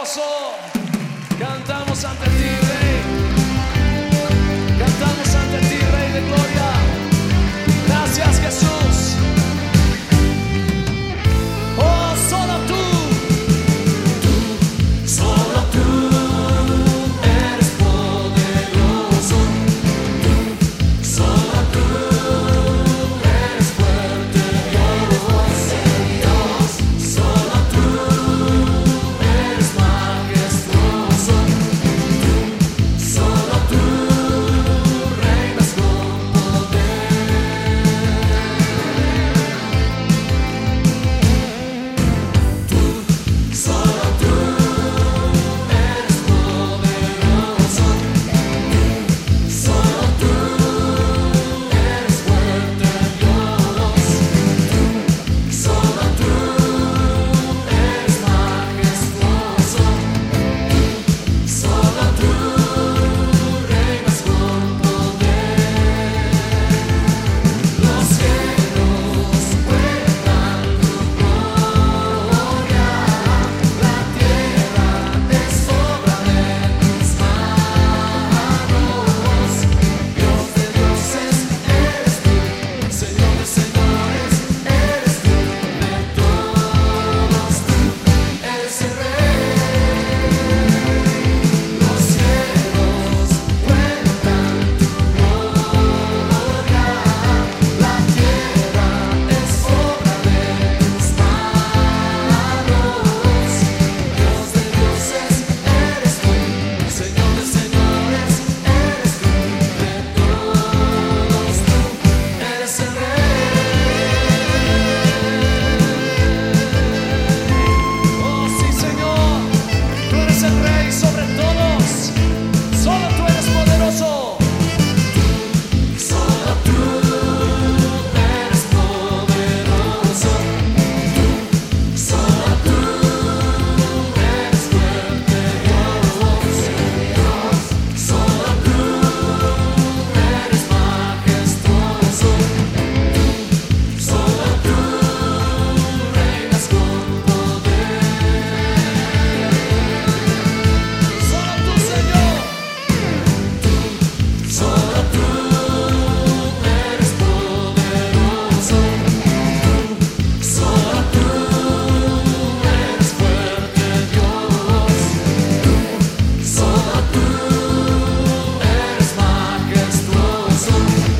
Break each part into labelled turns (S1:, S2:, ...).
S1: poderoso. Cantamos ante ti, Rey. Cantamos ante ti, Rey de gloria. Gracias, Jesús. Oh, solo tú.
S2: Solo tú eres poderoso, solo tú eres fuerte, Dios, solo tú eres majestuoso, solo tú reinas con poder. Solo tú eres poderoso, solo tú eres fuerte, Dios, solo tú eres majestuoso, solo tú reinas con poder. Los cielos cuentan tu gloria, la tierra es obra de tus manos. Dios de dioses eres tú, Señor de señores eres tú, de todos tú eres el Rey. Los cielos cuentan tu gloria, la tierra es obra de tus manos. Dios de dioses eres tú, Señor de señores eres tú, de todos tú eres el Rey.
S1: Oh, sí, Señor. Tú eres el Rey sobre todos. Solo tú eres poderoso.
S2: Solo tú eres poderoso, solo tú eres fuerte, Dios, solo tú eres majestuoso, solo tú reinas con poder.
S1: Solo tú, Señor.
S2: Solo tú eres poderoso, solo tú eres fuerte, Dios, solo tú eres majestuoso,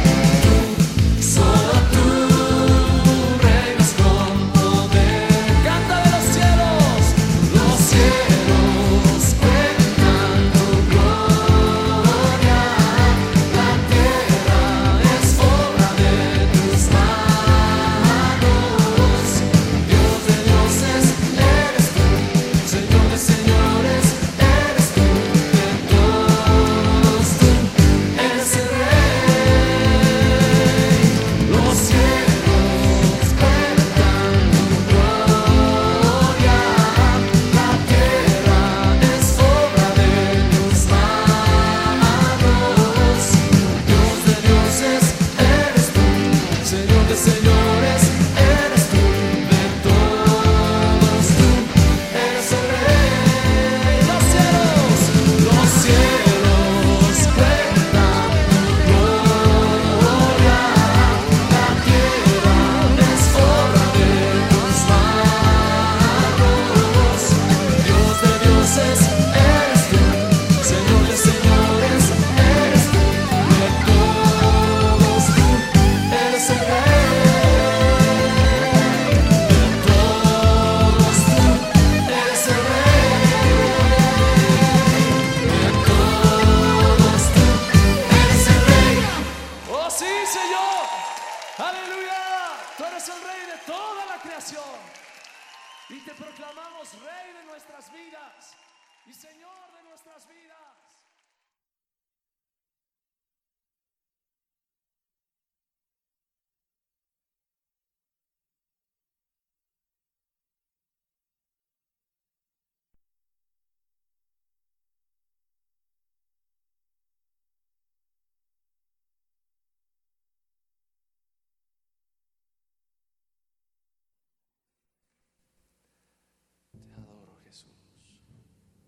S2: solo tú reinas con poder.
S1: Canta de los cielos.
S2: Los cielos cuentan tu gloria, la tierra es obra de tus manos. Dios de dioses eres tú, Señor de señores eres tú, de todos tú eres el Rey. Los cielos cuentan tu gloria, la tierra es obra de tus manos. Dios de dioses eres tú, Señor de señores eres tú, de todos tú eres el Rey. Los cielos cuentan tu gloria, la tierra es obra de tus manos. Dios de dioses eres tú, Señor de señores eres tú, de todos tú eres el Rey. De todos tú eres el Rey. De todos tú eres el Rey.
S1: Oh, sí, Señor. Aleluya. Tú eres el Rey de toda la creación. Y te proclamamos Rey de nuestras vidas y Señor de nuestras vidas.
S2: Te adoro, Jesús.